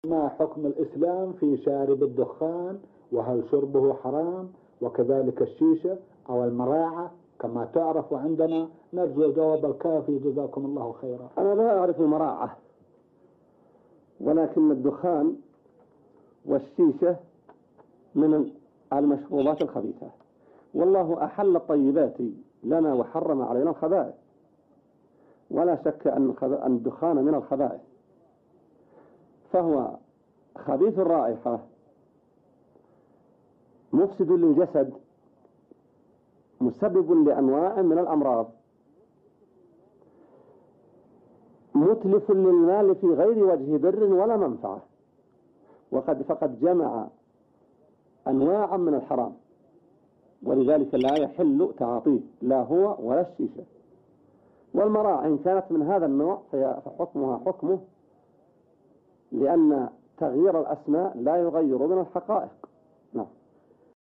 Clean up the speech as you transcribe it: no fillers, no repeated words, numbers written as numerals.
ما حكم الإسلام في شارب الدخان، وهل شربه حرام؟ وكذلك الشيشة أو المراعة كما تعرف عندنا. نرجو الجواب الكافي، جزاكم الله خيرا. أنا لا أعرف المراعة، ولكن الدخان والشيشة من المشروبات الخبيثة، والله أحل الطيبات لنا وحرم علينا الخبائث، ولا شك أن الدخان من الخبائث، فهو خبيث الرائحة، مفسد للجسد، مسبب لأنواع من الأمراض، متلف للمال في غير وجه بر ولا منفعة، فقد جمع أنواعا من الحرام، ولذلك لا يحل تعاطيه لا هو ولا الشيشة. والمراعي إن كانت من هذا النوع فحكمها حكمه، لأن تغيير الأسماء لا يغير من الحقائق. نعم.